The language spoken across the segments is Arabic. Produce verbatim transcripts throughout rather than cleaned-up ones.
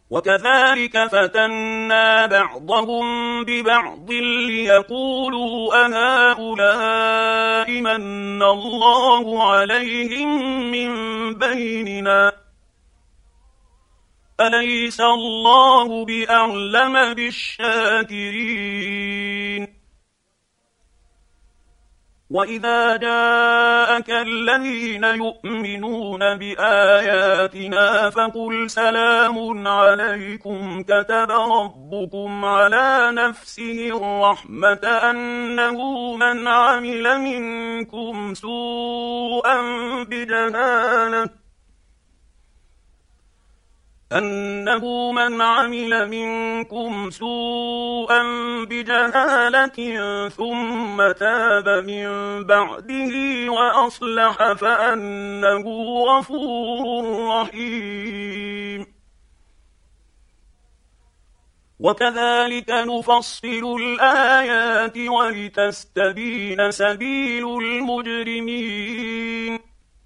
وكذلك فتنا بعضهم ببعض ليقولوا أهؤلاء من الله عليهم من بيننا أليس الله بأعلم بالشاكرين. وإذا جاءك الذين يؤمنون بآياتنا فقل سلام عليكم كتب ربكم على نفسه الرحمة أنه من عمل منكم سوءا بجهالة أنه من عمل منكم سوءا بجهالة ثم تاب من بعده وأصلح فأنه غفور رحيم. وكذلك نفصل الآيات ولتستبين سبيل المجرمين.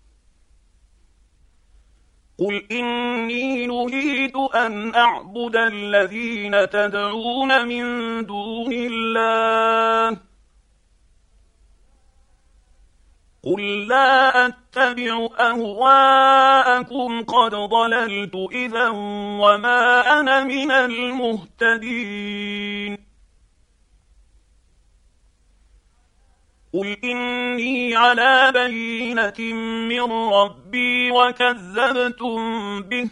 قل إني نهيت أن أعبد الذين تدعون من دون الله قل لا أتبع أهواءكم قد ضللت إذا وما أنا من المهتدين. قل إني على بينة من ربي وكذبتم به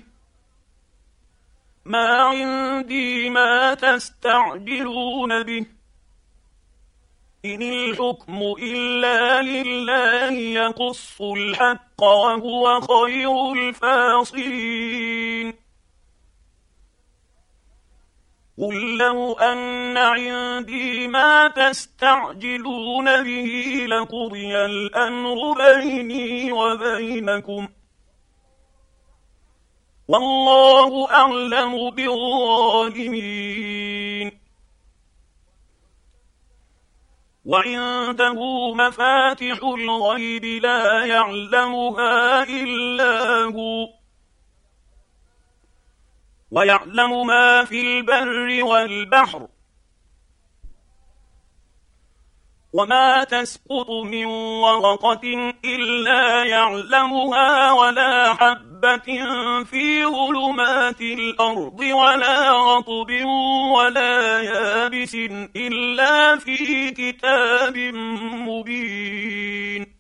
ما عندي ما تستعجلون به إن الحكم إلا لله يقص الحق وهو خير الفاصلين. قل لو أن عندي ما تستعجلون به لقضي الأمر بيني وبينكم والله أعلم بالظالمين. وعنده مفاتح الغيب لا يعلمها إلا هو ويعلم ما في البر والبحر وما تسقط من ورقة إلا يعلمها ولا حبة في ظلمات الأرض ولا رطب ولا يابس إلا في كتاب مبين.